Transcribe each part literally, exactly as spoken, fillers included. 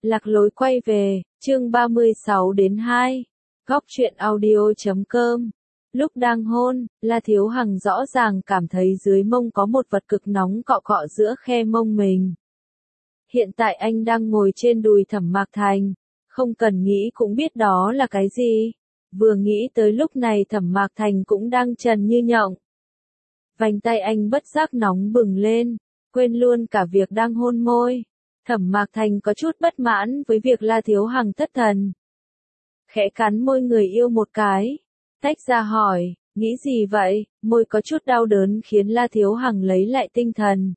Lạc lối quay về, chương ba mươi sáu đến hai. Góc truyện audio chấm com. Lúc đang hôn, La Thiếu Hằng rõ ràng cảm thấy dưới mông có một vật cực nóng cọ cọ giữa khe mông mình. Hiện tại anh đang ngồi trên đùi Thẩm Mạc Thành, không cần nghĩ cũng biết đó là cái gì. Vừa nghĩ tới lúc này Thẩm Mạc Thành cũng đang trần như nhộng. Vành tay anh bất giác nóng bừng lên, quên luôn cả việc đang hôn môi. Thẩm Mạc Thành có chút bất mãn với việc La Thiếu Hằng thất thần. Khẽ cắn môi người yêu một cái, tách ra hỏi, nghĩ gì vậy? Môi có chút đau đớn khiến La Thiếu Hằng lấy lại tinh thần.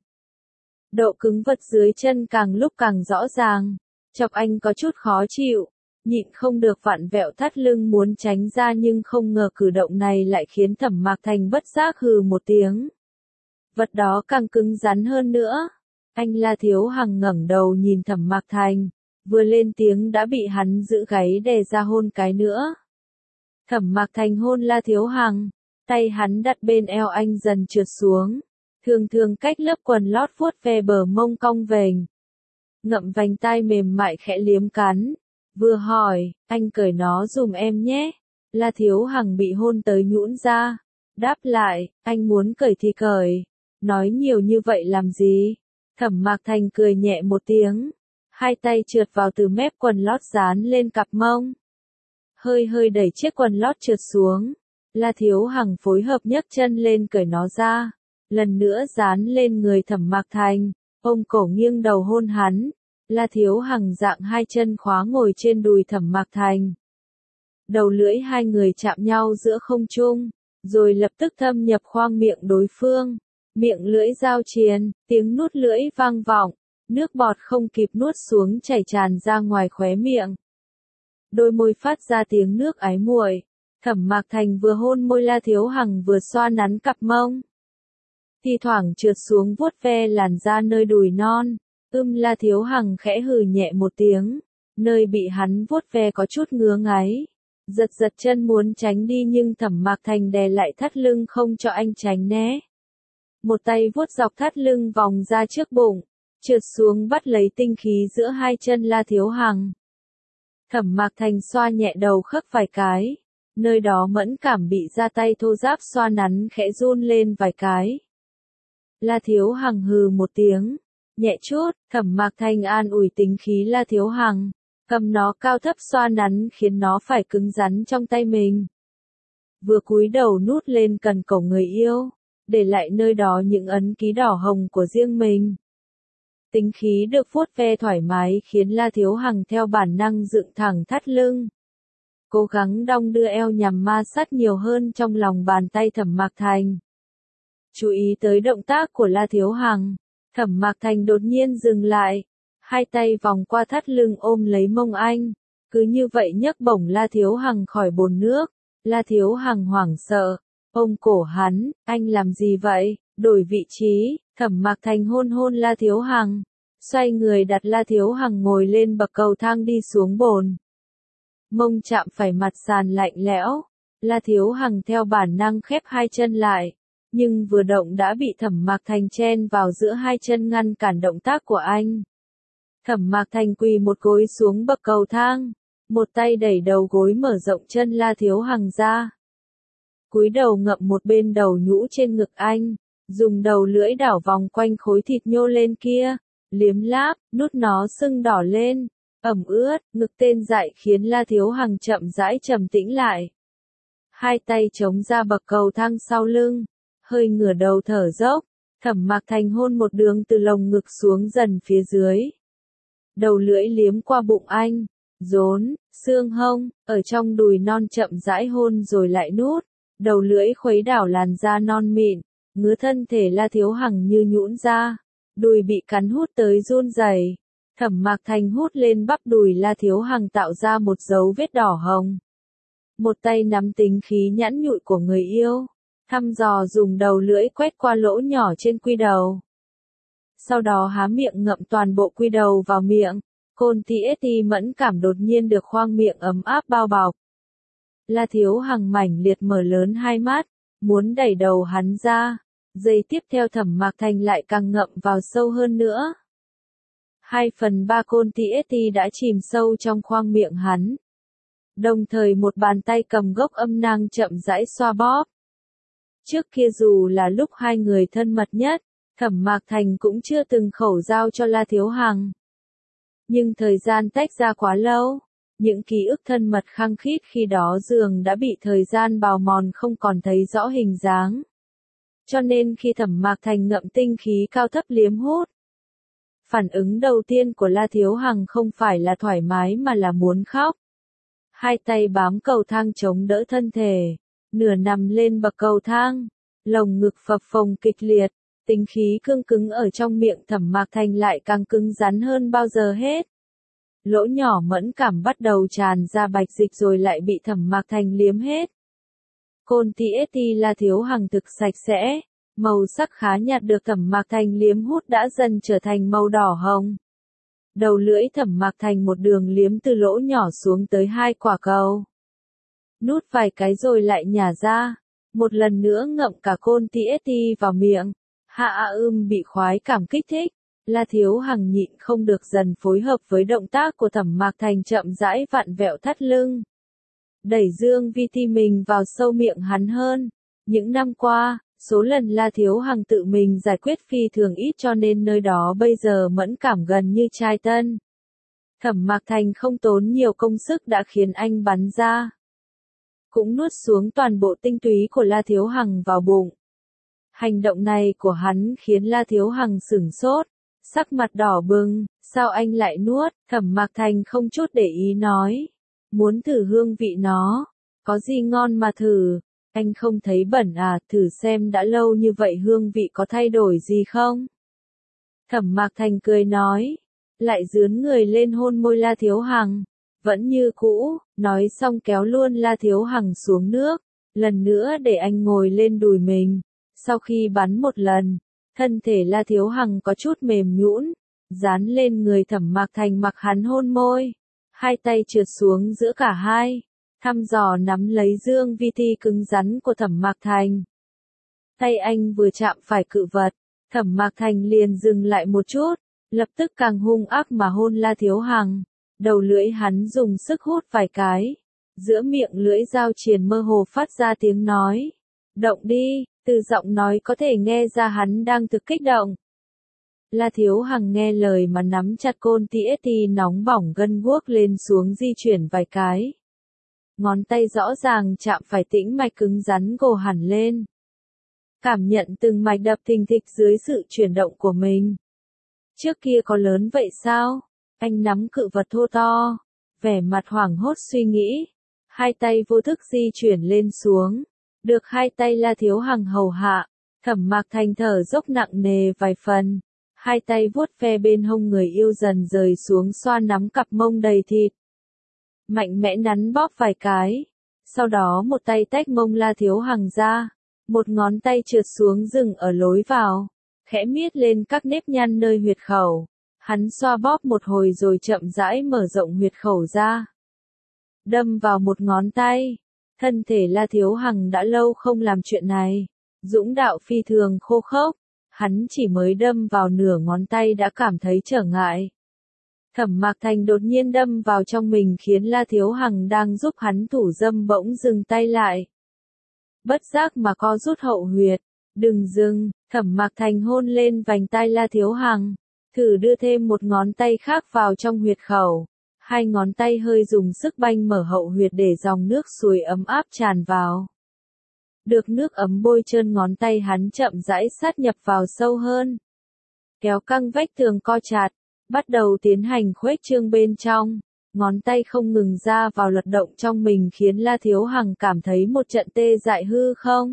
Độ cứng vật dưới chân càng lúc càng rõ ràng, chọc anh có chút khó chịu, nhịn không được vặn vẹo thắt lưng muốn tránh ra nhưng không ngờ cử động này lại khiến Thẩm Mạc Thành bất giác hừ một tiếng. Vật đó càng cứng rắn hơn nữa. Anh La Thiếu Hằng ngẩng đầu nhìn Thẩm Mạc Thành, vừa lên tiếng đã bị hắn giữ gáy đè ra hôn cái nữa. Thẩm Mạc Thành hôn La Thiếu Hằng, tay hắn đặt bên eo anh dần trượt xuống, thường thường cách lớp quần lót vuốt ve bờ mông cong vềnh. Ngậm vành tai mềm mại khẽ liếm cắn, vừa hỏi, anh cởi nó giùm em nhé. La Thiếu Hằng bị hôn tới nhũn ra, đáp lại, anh muốn cởi thì cởi, nói nhiều như vậy làm gì? Thẩm Mạc Thành cười nhẹ một tiếng, hai tay trượt vào từ mép quần lót dán lên cặp mông. Hơi hơi đẩy chiếc quần lót trượt xuống, La Thiếu Hằng phối hợp nhấc chân lên cởi nó ra, lần nữa dán lên người Thẩm Mạc Thành, ôm cổ nghiêng đầu hôn hắn. La Thiếu Hằng dạng hai chân khóa ngồi trên đùi Thẩm Mạc Thành. Đầu lưỡi hai người chạm nhau giữa không trung, rồi lập tức thâm nhập khoang miệng đối phương. Miệng lưỡi giao triền, tiếng nuốt lưỡi vang vọng, nước bọt không kịp nuốt xuống chảy tràn ra ngoài khóe miệng. Đôi môi phát ra tiếng nước ái muội. Thẩm Mạc Thành vừa hôn môi La Thiếu Hằng vừa xoa nắn cặp mông. Thi thoảng trượt xuống vuốt ve làn da nơi đùi non. Ưm La Thiếu Hằng khẽ hừ nhẹ một tiếng, nơi bị hắn vuốt ve có chút ngứa ngáy. Giật giật chân muốn tránh đi nhưng Thẩm Mạc Thành đè lại thắt lưng không cho anh tránh né. Một tay vuốt dọc thắt lưng vòng ra trước bụng, trượt xuống bắt lấy tinh khí giữa hai chân La Thiếu Hằng. Thẩm Mạc Thành xoa nhẹ đầu khắc vài cái, nơi đó mẫn cảm bị ra tay thô ráp xoa nắn khẽ run lên vài cái. La Thiếu Hằng hừ một tiếng, nhẹ chút, Thẩm Mạc Thành an ủi tính khí La Thiếu Hằng, cầm nó cao thấp xoa nắn khiến nó phải cứng rắn trong tay mình. Vừa cúi đầu nút lên cần cổ người yêu, để lại nơi đó những ấn ký đỏ hồng của riêng mình. Tính khí được vuốt ve thoải mái khiến La Thiếu Hằng theo bản năng dựng thẳng thắt lưng. Cố gắng đong đưa eo nhằm ma sát nhiều hơn trong lòng bàn tay Thẩm Mạc Thành. Chú ý tới động tác của La Thiếu Hằng, Thẩm Mạc Thành đột nhiên dừng lại, hai tay vòng qua thắt lưng ôm lấy mông anh, cứ như vậy nhấc bổng La Thiếu Hằng khỏi bồn nước. La Thiếu Hằng hoảng sợ, ôm cổ hắn, anh làm gì vậy? Đổi vị trí, Thẩm Mạc Thành hôn hôn La Thiếu Hằng, xoay người đặt La Thiếu Hằng ngồi lên bậc cầu thang đi xuống bồn. Mông chạm phải mặt sàn lạnh lẽo, La Thiếu Hằng theo bản năng khép hai chân lại, nhưng vừa động đã bị Thẩm Mạc Thành chen vào giữa hai chân ngăn cản động tác của anh. Thẩm Mạc Thành quỳ một gối xuống bậc cầu thang, một tay đẩy đầu gối mở rộng chân La Thiếu Hằng ra. Cúi đầu ngậm một bên đầu nhũ trên ngực anh, dùng đầu lưỡi đảo vòng quanh khối thịt nhô lên kia, liếm láp, nút nó sưng đỏ lên, ẩm ướt, ngực tê dại khiến La Thiếu Hằng chậm rãi trầm tĩnh lại. Hai tay chống ra bậc cầu thang sau lưng, hơi ngửa đầu thở dốc, Thẩm Mạc Thành hôn một đường từ lồng ngực xuống dần phía dưới. Đầu lưỡi liếm qua bụng anh, rốn, xương hông, ở trong đùi non chậm rãi hôn rồi lại nút. Đầu lưỡi khuấy đảo làn da non mịn, ngứa thân thể La Thiếu Hằng như nhũn ra, đùi bị cắn hút tới run rẩy. Thẩm Mạc Thành hút lên bắp đùi La Thiếu Hằng tạo ra một dấu vết đỏ hồng. Một tay nắm tính khí nhẵn nhụi của người yêu, thăm dò dùng đầu lưỡi quét qua lỗ nhỏ trên quy đầu. Sau đó há miệng ngậm toàn bộ quy đầu vào miệng, côn tê ét tê mẫn cảm đột nhiên được khoang miệng ấm áp bao bọc. La Thiếu Hằng mảnh liệt mở lớn hai mắt, muốn đẩy đầu hắn ra, giây tiếp theo Thẩm Mạc Thành lại càng ngậm vào sâu hơn nữa. Hai phần ba côn tê ét tê đã chìm sâu trong khoang miệng hắn. Đồng thời một bàn tay cầm gốc âm nang chậm rãi xoa bóp. Trước kia dù là lúc hai người thân mật nhất, Thẩm Mạc Thành cũng chưa từng khẩu giao cho La Thiếu Hằng. Nhưng thời gian tách ra quá lâu, những ký ức thân mật khăng khít khi đó dường đã bị thời gian bào mòn không còn thấy rõ hình dáng. Cho nên khi Thẩm Mạc Thành ngậm tinh khí cao thấp liếm hút, phản ứng đầu tiên của La Thiếu Hằng không phải là thoải mái mà là muốn khóc. Hai tay bám cầu thang chống đỡ thân thể, nửa nằm lên bậc cầu thang, lồng ngực phập phồng kịch liệt, tinh khí cương cứng ở trong miệng Thẩm Mạc Thành lại càng cứng rắn hơn bao giờ hết. Lỗ nhỏ mẫn cảm bắt đầu tràn ra bạch dịch rồi lại bị Thẩm Mạc Thành liếm hết. Côn tê ét tê La Thiếu Hằng thực sạch sẽ, màu sắc khá nhạt được Thẩm Mạc Thành liếm hút đã dần trở thành màu đỏ hồng. Đầu lưỡi Thẩm Mạc Thành một đường liếm từ lỗ nhỏ xuống tới hai quả cầu. Nút vài cái rồi lại nhả ra, một lần nữa ngậm cả côn tê ét tê vào miệng. Hạ A Ưm bị khoái cảm kích thích, La Thiếu Hằng nhịn không được dần phối hợp với động tác của Thẩm Mạc Thành chậm rãi vặn vẹo thắt lưng. Đẩy Dương Vi Ti mình vào sâu miệng hắn hơn. Những năm qua, số lần La Thiếu Hằng tự mình giải quyết phi thường ít cho nên nơi đó bây giờ mẫn cảm gần như trai tân. Thẩm Mạc Thành không tốn nhiều công sức đã khiến anh bắn ra. Cũng nuốt xuống toàn bộ tinh túy của La Thiếu Hằng vào bụng. Hành động này của hắn khiến La Thiếu Hằng sửng sốt, sắc mặt đỏ bừng, sao anh lại nuốt? Thẩm Mạc Thành không chút để ý nói, muốn thử hương vị nó, có gì ngon mà thử, anh không thấy bẩn à, thử xem đã lâu như vậy hương vị có thay đổi gì không? Thẩm Mạc Thành cười nói, lại dướn người lên hôn môi La Thiếu Hằng, vẫn như cũ, nói xong kéo luôn La Thiếu Hằng xuống nước, lần nữa để anh ngồi lên đùi mình. Sau khi bắn một lần, thân thể La Thiếu Hằng có chút mềm nhũn, dán lên người Thẩm Mạc Thành mặc hắn hôn môi, hai tay trượt xuống giữa cả hai, thăm dò nắm lấy Dương Vi Ti cứng rắn của Thẩm Mạc Thành. Tay anh vừa chạm phải cự vật, Thẩm Mạc Thành liền dừng lại một chút, lập tức càng hung ác mà hôn La Thiếu Hằng, đầu lưỡi hắn dùng sức hút vài cái, giữa miệng lưỡi dao triền mơ hồ phát ra tiếng nói, động đi. Từ giọng nói có thể nghe ra hắn đang thực kích động. La Thiếu Hằng nghe lời mà nắm chặt côn tê ét tê nóng bỏng gân guốc lên xuống di chuyển vài cái. Ngón tay rõ ràng chạm phải tĩnh mạch cứng rắn gồ hẳn lên. Cảm nhận từng mạch đập thình thịch dưới sự chuyển động của mình. Trước kia có lớn vậy sao? Anh nắm cự vật thô to, vẻ mặt hoảng hốt suy nghĩ. Hai tay vô thức di chuyển lên xuống. Được hai tay La Thiếu Hằng hầu hạ, Thẩm Mạc Thành thở dốc nặng nề vài phần, hai tay vuốt ve bên hông người yêu dần rời xuống xoa nắm cặp mông đầy thịt. Mạnh mẽ nắn bóp vài cái, sau đó một tay tách mông La Thiếu Hằng ra, một ngón tay trượt xuống dừng ở lối vào, khẽ miết lên các nếp nhăn nơi huyệt khẩu, hắn xoa bóp một hồi rồi chậm rãi mở rộng huyệt khẩu ra. Đâm vào một ngón tay. Thân thể La Thiếu Hằng đã lâu không làm chuyện này, dũng đạo phi thường khô khốc, hắn chỉ mới đâm vào nửa ngón tay đã cảm thấy trở ngại. Thẩm Mạc Thành đột nhiên đâm vào trong mình khiến La Thiếu Hằng đang giúp hắn thủ dâm bỗng dừng tay lại. Bất giác mà co rút hậu huyệt, đừng dừng, Thẩm Mạc Thành hôn lên vành tai La Thiếu Hằng, thử đưa thêm một ngón tay khác vào trong huyệt khẩu. Hai ngón tay hơi dùng sức banh mở hậu huyệt để dòng nước suối ấm áp tràn vào. Được nước ấm bôi trơn ngón tay hắn chậm rãi sát nhập vào sâu hơn. Kéo căng vách tường co chặt, bắt đầu tiến hành khuếch trương bên trong. Ngón tay không ngừng ra vào luật động trong mình khiến La Thiếu Hằng cảm thấy một trận tê dại hư không.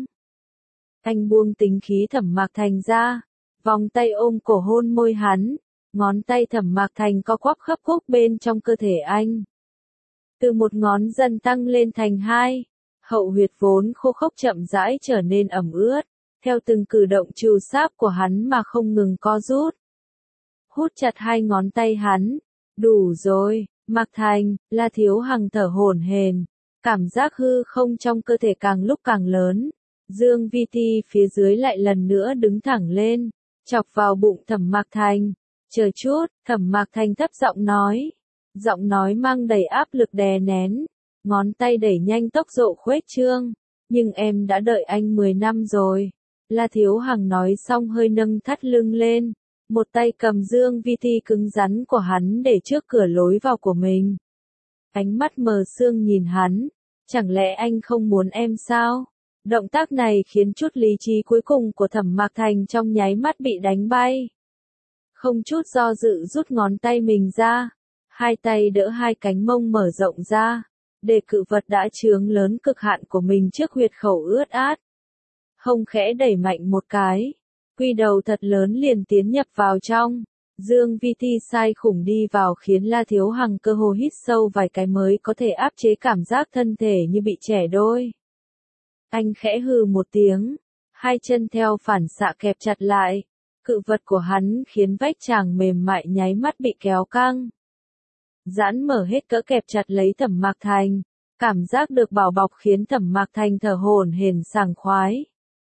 Anh buông tính khí Thẩm Mạc Thành ra, vòng tay ôm cổ hôn môi hắn. Ngón tay Thẩm Mạc Thành co quắp khắp khúc bên trong cơ thể anh. Từ một ngón dần tăng lên thành hai, hậu huyệt vốn khô khốc chậm rãi trở nên ẩm ướt, theo từng cử động trù sáp của hắn mà không ngừng co rút. Hút chặt hai ngón tay hắn, đủ rồi, Mạc Thành, La Thiếu Hằng thở hổn hển, cảm giác hư không trong cơ thể càng lúc càng lớn. Dương Vi Ti phía dưới lại lần nữa đứng thẳng lên, chọc vào bụng Thẩm Mạc Thành. Chờ chút, Thẩm Mạc Thành thấp giọng nói. Giọng nói mang đầy áp lực đè nén, ngón tay đẩy nhanh tốc độ khuếch trương. Nhưng em đã đợi anh mười năm rồi. La Thiếu Hằng nói xong hơi nâng thắt lưng lên. Một tay cầm dương vi ti cứng rắn của hắn để trước cửa lối vào của mình. Ánh mắt mờ sương nhìn hắn. Chẳng lẽ anh không muốn em sao? Động tác này khiến chút lý trí cuối cùng của Thẩm Mạc Thành trong nháy mắt bị đánh bay. Không chút do dự rút ngón tay mình ra. Hai tay đỡ hai cánh mông mở rộng ra. Để cự vật đã chướng lớn cực hạn của mình trước huyệt khẩu ướt át. Hông khẽ đẩy mạnh một cái. Quy đầu thật lớn liền tiến nhập vào trong. Dương vi ti sai khủng đi vào khiến La Thiếu Hằng cơ hồ hít sâu vài cái mới có thể áp chế cảm giác thân thể như bị trẻ đôi. Anh khẽ hừ một tiếng. Hai chân theo phản xạ kẹp chặt lại. Cự vật của hắn khiến vách chàng mềm mại nháy mắt bị kéo căng. Giãn mở hết cỡ kẹp chặt lấy Thẩm Mạc Thành. Cảm giác được bảo bọc khiến Thẩm Mạc Thành thở hổn hển sảng khoái.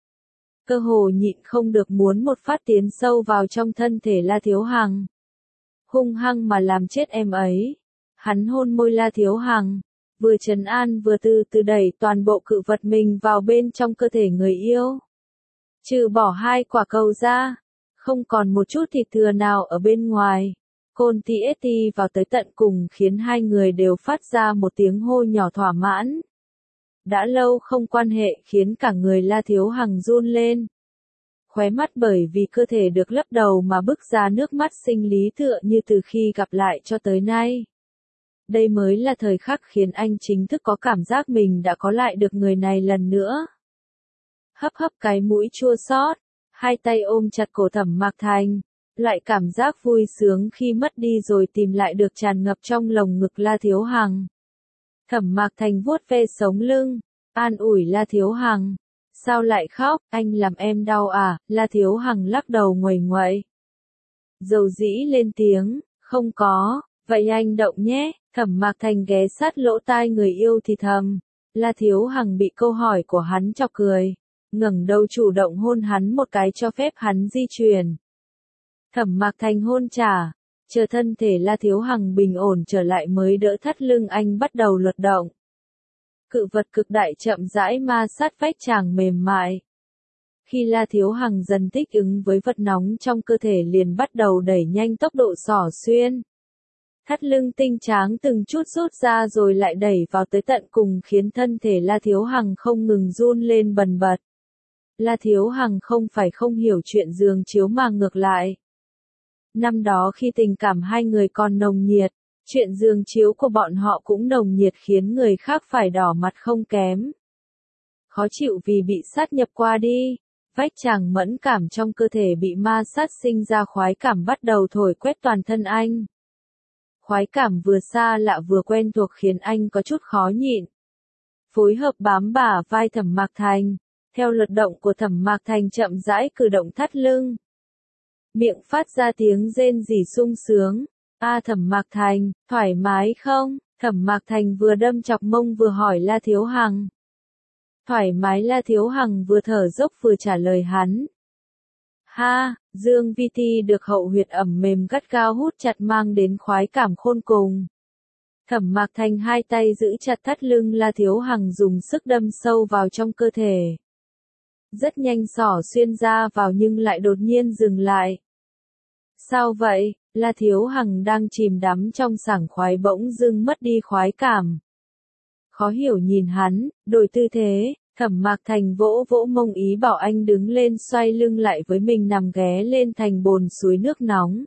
Cơ hồ nhịn không được muốn một phát tiến sâu vào trong thân thể La Thiếu Hằng. Hung hăng mà làm chết em ấy. Hắn hôn môi La Thiếu Hằng. Vừa trấn an vừa từ từ đẩy toàn bộ cự vật mình vào bên trong cơ thể người yêu. Trừ bỏ hai quả cầu ra. Không còn một chút thịt thừa nào ở bên ngoài. Côn ti ét ti vào tới tận cùng khiến hai người đều phát ra một tiếng hô nhỏ thỏa mãn. Đã lâu không quan hệ khiến cả người La Thiếu Hằng run lên. Khóe mắt bởi vì cơ thể được lấp đầu mà bứt ra nước mắt sinh lý tựa như từ khi gặp lại cho tới nay. Đây mới là thời khắc khiến anh chính thức có cảm giác mình đã có lại được người này lần nữa. Hấp hấp cái mũi chua xót, hai tay ôm chặt cổ Thẩm Mạc Thành. Loại cảm giác vui sướng khi mất đi rồi tìm lại được tràn ngập trong lồng ngực La Thiếu Hằng. Thẩm Mạc Thành vuốt ve sống lưng, an ủi La Thiếu Hằng. Sao lại khóc, anh làm em đau à? La Thiếu Hằng lắc đầu nguầy nguậy. Dầu dĩ lên tiếng, không có, vậy anh động nhé. Thẩm Mạc Thành ghé sát lỗ tai người yêu thì thầm. La Thiếu Hằng bị câu hỏi của hắn chọc cười, ngẩng đầu chủ động hôn hắn một cái cho phép hắn di chuyển. Thẩm Mạc Thành hôn trả, chờ thân thể La Thiếu Hằng bình ổn trở lại mới đỡ thắt lưng anh bắt đầu luật động. Cự vật cực đại chậm rãi ma sát vách chàng mềm mại. Khi La Thiếu Hằng dần thích ứng với vật nóng trong cơ thể liền bắt đầu đẩy nhanh tốc độ xỏ xuyên. Thắt lưng tinh tráng từng chút rút ra rồi lại đẩy vào tới tận cùng khiến thân thể La Thiếu Hằng không ngừng run lên bần bật. La Thiếu Hằng không phải không hiểu chuyện giường chiếu mà ngược lại. Năm đó khi tình cảm hai người còn nồng nhiệt, chuyện giường chiếu của bọn họ cũng nồng nhiệt khiến người khác phải đỏ mặt không kém. Khó chịu vì bị sát nhập qua đi, vách chàng mẫn cảm trong cơ thể bị ma sát sinh ra khoái cảm bắt đầu thổi quét toàn thân anh. Khoái cảm vừa xa lạ vừa quen thuộc khiến anh có chút khó nhịn. Phối hợp bám bả vai Thẩm Mạc Thành, theo luật động của Thẩm Mạc Thành chậm rãi cử động thắt lưng. Miệng phát ra tiếng rên rỉ sung sướng. A Thẩm Mạc Thành, thoải mái không? Thẩm Mạc Thành vừa đâm chọc mông vừa hỏi La Thiếu Hằng. Thoải mái. La Thiếu Hằng vừa thở dốc vừa trả lời hắn. Ha, Dương vi ti được hậu huyệt ẩm mềm gắt gao hút chặt mang đến khoái cảm khôn cùng. Thẩm Mạc Thành hai tay giữ chặt thắt lưng La Thiếu Hằng dùng sức đâm sâu vào trong cơ thể. Rất nhanh xỏ xuyên ra vào nhưng lại đột nhiên dừng lại. Sao vậy? La Thiếu Hằng đang chìm đắm trong sảng khoái bỗng dưng mất đi khoái cảm. Khó hiểu nhìn hắn, đổi tư thế, Thẩm Mạc Thành vỗ vỗ mông ý bảo anh đứng lên xoay lưng lại với mình nằm ghé lên thành bồn suối nước nóng.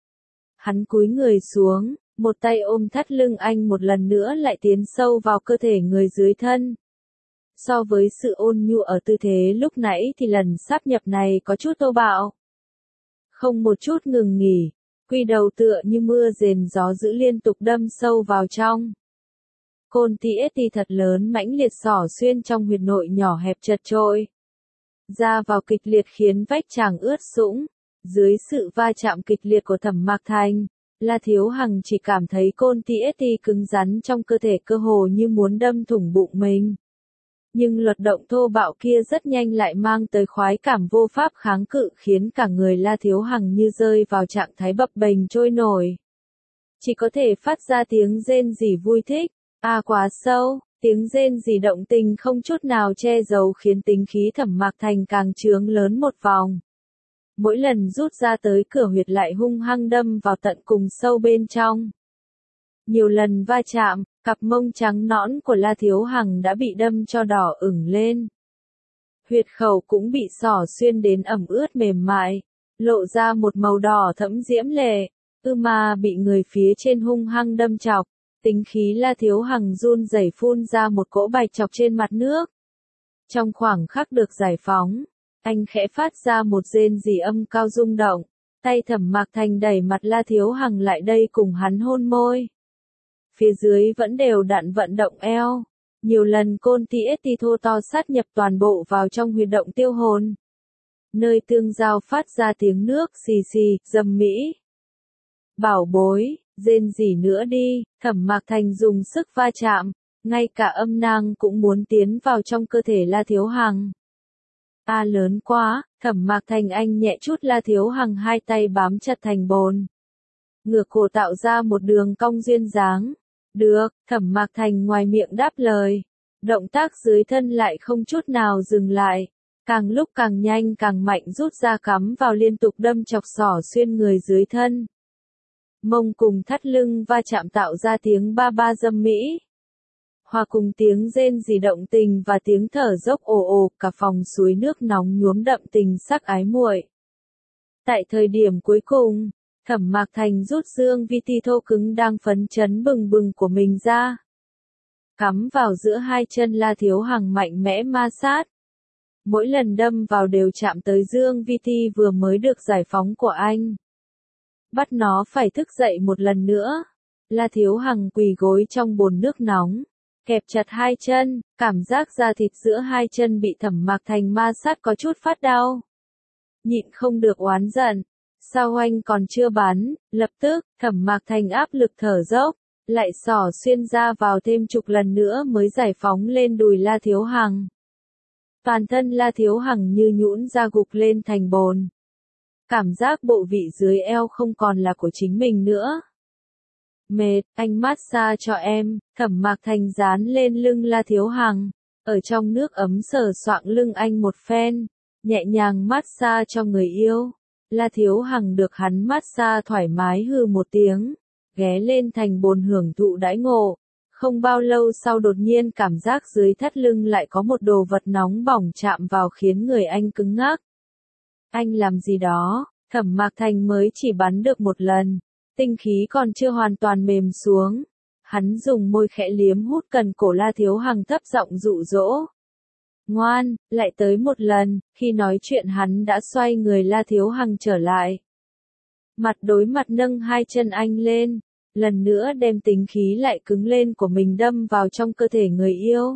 Hắn cúi người xuống, một tay ôm thắt lưng anh một lần nữa lại tiến sâu vào cơ thể người dưới thân. So với sự ôn nhu ở tư thế lúc nãy thì lần sáp nhập này có chút thô bạo. Không một chút ngừng nghỉ, quy đầu tựa như mưa rền gió dữ liên tục đâm sâu vào trong. Côn ti ét ti thật lớn mãnh liệt xỏ xuyên trong huyệt nội nhỏ hẹp chật chội. Ra vào kịch liệt khiến vách chàng ướt sũng. Dưới sự va chạm kịch liệt của Thẩm Mạc Thành, La Thiếu Hằng chỉ cảm thấy côn ti ét ti cứng rắn trong cơ thể cơ hồ như muốn đâm thủng bụng mình. Nhưng luật động thô bạo kia rất nhanh lại mang tới khoái cảm vô pháp kháng cự khiến cả người La Thiếu Hằng như rơi vào trạng thái bập bềnh trôi nổi. Chỉ có thể phát ra tiếng rên rỉ vui thích, à quá sâu, tiếng rên rỉ động tình không chút nào che giấu khiến tính khí Thẩm Mạc Thành càng trướng lớn một vòng. Mỗi lần rút ra tới cửa huyệt lại hung hăng đâm vào tận cùng sâu bên trong. Nhiều lần va chạm, cặp mông trắng nõn của La Thiếu Hằng đã bị đâm cho đỏ ửng lên. Huyệt khẩu cũng bị xỏ xuyên đến ẩm ướt mềm mại, lộ ra một màu đỏ thẫm diễm lệ, ư mà bị người phía trên hung hăng đâm chọc. Tính khí La Thiếu Hằng run rẩy phun ra một cỗ bạch chọc trên mặt nước. Trong khoảng khắc được giải phóng, anh khẽ phát ra một rên rỉ âm cao rung động, tay Thẩm Mạc Thành đẩy mặt La Thiếu Hằng lại đây cùng hắn hôn môi. Phía dưới vẫn đều đặn vận động eo, nhiều lần côn ti ết ti thô to sát nhập toàn bộ vào trong huyệt động tiêu hồn. Nơi tương giao phát ra tiếng nước xì xì, dầm mỹ. Bảo bối, rên rỉ nữa đi, Thẩm Mạc Thành dùng sức va chạm, ngay cả âm nang cũng muốn tiến vào trong cơ thể La Thiếu Hằng. A à, lớn quá, Thẩm Mạc Thành anh nhẹ chút La Thiếu Hằng hai tay bám chặt thành bồn. Ngửa cổ tạo ra một đường cong duyên dáng. Được, Thẩm Mạc Thành ngoài miệng đáp lời. Động tác dưới thân lại không chút nào dừng lại. Càng lúc càng nhanh càng mạnh rút ra cắm vào liên tục đâm chọc xỏ xuyên người dưới thân. Mông cùng thắt lưng va chạm tạo ra tiếng ba ba dâm mỹ. Hòa cùng tiếng rên rỉ động tình và tiếng thở dốc ồ ồ, cả phòng suối nước nóng nhuốm đậm tình sắc ái muội. Tại thời điểm cuối cùng, Thẩm Mạc Thành rút dương vi ti thô cứng đang phấn chấn bừng bừng của mình ra. Cắm vào giữa hai chân La Thiếu Hằng mạnh mẽ ma sát. Mỗi lần đâm vào đều chạm tới dương vi ti vừa mới được giải phóng của anh. Bắt nó phải thức dậy một lần nữa. La Thiếu Hằng quỳ gối trong bồn nước nóng, kẹp chặt hai chân, cảm giác da thịt giữa hai chân bị Thẩm Mạc Thành ma sát có chút phát đau. Nhịn không được oán giận. Sao anh còn chưa bắn, lập tức, Thẩm Mạc Thành áp lực thở dốc, lại xỏ xuyên ra vào thêm chục lần nữa mới giải phóng lên đùi La Thiếu Hằng. Toàn thân La Thiếu Hằng như nhũn ra gục lên thành bồn. Cảm giác bộ vị dưới eo không còn là của chính mình nữa. Mệt, anh massage cho em, Thẩm Mạc Thành dán lên lưng La Thiếu Hằng, ở trong nước ấm sờ soạng lưng anh một phen, nhẹ nhàng massage cho người yêu. La Thiếu Hằng được hắn massage thoải mái hừ một tiếng, ghé lên thành bồn hưởng thụ đãi ngộ. Không bao lâu sau đột nhiên cảm giác dưới thắt lưng lại có một đồ vật nóng bỏng chạm vào khiến người anh cứng ngắc. Anh làm gì đó, Thẩm Mạc Thành mới chỉ bắn được một lần, tinh khí còn chưa hoàn toàn mềm xuống. Hắn dùng môi khẽ liếm hút cần cổ La Thiếu Hằng thấp giọng dụ dỗ. Ngoan, lại tới một lần, khi nói chuyện hắn đã xoay người La Thiếu Hằng trở lại. Mặt đối mặt nâng hai chân anh lên, lần nữa đem tính khí lại cứng lên của mình đâm vào trong cơ thể người yêu.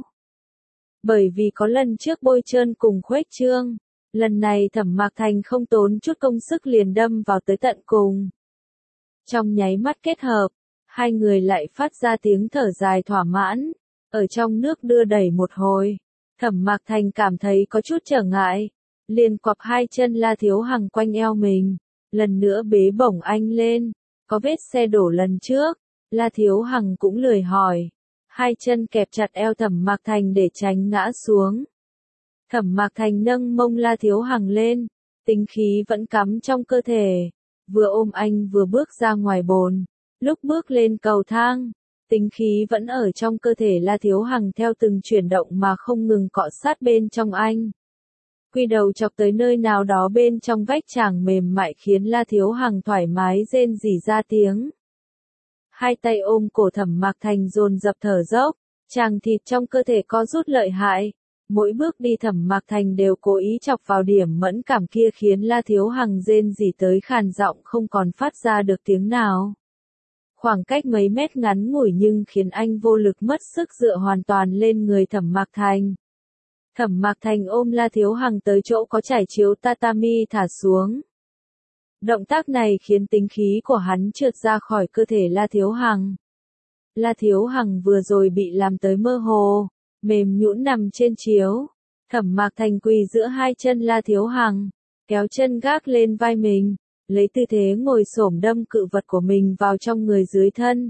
Bởi vì có lần trước bôi trơn cùng khuếch trương, lần này Thẩm Mạc Thành không tốn chút công sức liền đâm vào tới tận cùng. Trong nháy mắt kết hợp, hai người lại phát ra tiếng thở dài thỏa mãn, ở trong nước đưa đẩy một hồi. Thẩm Mạc Thành cảm thấy có chút trở ngại, liền quặp hai chân La Thiếu Hằng quanh eo mình, lần nữa bế bổng anh lên, có vết xe đổ lần trước, La Thiếu Hằng cũng lười hỏi, hai chân kẹp chặt eo Thẩm Mạc Thành để tránh ngã xuống. Thẩm Mạc Thành nâng mông La Thiếu Hằng lên, tính khí vẫn cắm trong cơ thể, vừa ôm anh vừa bước ra ngoài bồn, lúc bước lên cầu thang. Tính khí vẫn ở trong cơ thể La Thiếu Hằng theo từng chuyển động mà không ngừng cọ sát bên trong anh. Quy đầu chọc tới nơi nào đó bên trong vách tràng mềm mại khiến La Thiếu Hằng thoải mái rên rỉ ra tiếng. Hai tay ôm cổ Thẩm Mạc Thành dồn dập thở dốc, tràng thịt trong cơ thể co rút lợi hại. Mỗi bước đi Thẩm Mạc Thành đều cố ý chọc vào điểm mẫn cảm kia khiến La Thiếu Hằng rên rỉ tới khàn giọng không còn phát ra được tiếng nào. Khoảng cách mấy mét ngắn ngủi nhưng khiến anh vô lực mất sức dựa hoàn toàn lên người Thẩm Mạc Thành. Thẩm Mạc Thành ôm La Thiếu Hằng tới chỗ có trải chiếu tatami thả xuống. Động tác này khiến tính khí của hắn trượt ra khỏi cơ thể La Thiếu Hằng. La Thiếu Hằng vừa rồi bị làm tới mơ hồ, mềm nhũn nằm trên chiếu. Thẩm Mạc Thành quỳ giữa hai chân La Thiếu Hằng, kéo chân gác lên vai mình, lấy tư thế ngồi xổm đâm cự vật của mình vào trong người dưới thân.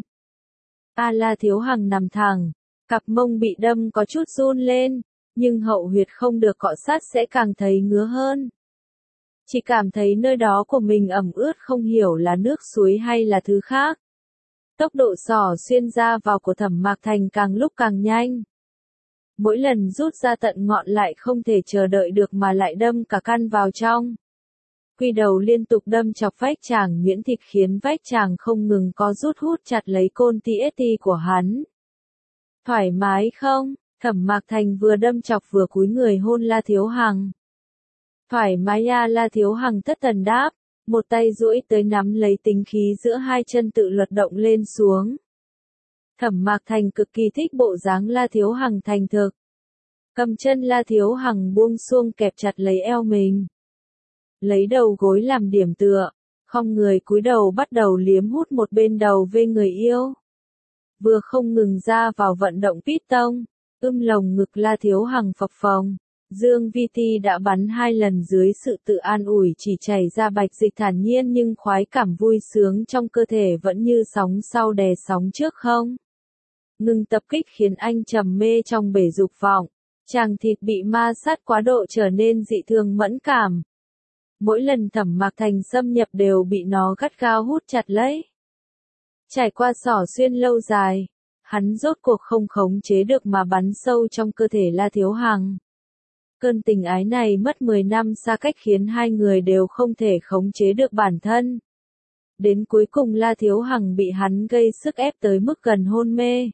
A La Thiếu Hằng nằm thẳng, cặp mông bị đâm có chút run lên, nhưng hậu huyệt không được cọ sát sẽ càng thấy ngứa hơn. Chỉ cảm thấy nơi đó của mình ẩm ướt không hiểu là nước suối hay là thứ khác. Tốc độ xỏ xuyên ra vào của Thẩm Mạc Thành càng lúc càng nhanh. Mỗi lần rút ra tận ngọn lại không thể chờ đợi được mà lại đâm cả căn vào trong. Quy đầu liên tục đâm chọc vách chàng nhuyễn thịt khiến vách chàng không ngừng có rút hút chặt lấy côn ti ét ti của hắn. Thoải mái không? Thẩm Mạc Thành vừa đâm chọc vừa cúi người hôn La Thiếu Hằng. Thoải mái à, La Thiếu Hằng thất thần đáp, một tay duỗi tới nắm lấy tính khí giữa hai chân tự luật động lên xuống. Thẩm Mạc Thành cực kỳ thích bộ dáng La Thiếu Hằng thành thực. Cầm chân La Thiếu Hằng buông xuông kẹp chặt lấy eo mình. Lấy đầu gối làm điểm tựa, khom người cúi đầu bắt đầu liếm hút một bên đầu về người yêu. Vừa không ngừng ra vào vận động piston, ưm lồng ngực La Thiếu Hằng phập phồng. Dương vi ti đã bắn hai lần dưới sự tự an ủi chỉ chảy ra bạch dịch thản nhiên nhưng khoái cảm vui sướng trong cơ thể vẫn như sóng sau đè sóng trước không. Ngừng tập kích khiến anh trầm mê trong bể dục vọng. Chàng thịt bị ma sát quá độ trở nên dị thường mẫn cảm. Mỗi lần Thẩm Mạc Thành xâm nhập đều bị nó gắt gao hút chặt lấy. Trải qua xỏ xuyên lâu dài, hắn rốt cuộc không khống chế được mà bắn sâu trong cơ thể La Thiếu Hằng. Cơn tình ái này mất mười năm xa cách khiến hai người đều không thể khống chế được bản thân. Đến cuối cùng La Thiếu Hằng bị hắn gây sức ép tới mức gần hôn mê.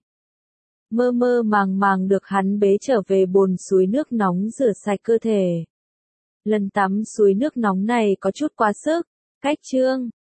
Mơ mơ màng màng được hắn bế trở về bồn suối nước nóng rửa sạch cơ thể. Lần tắm suối nước nóng này có chút quá sức, cách chương.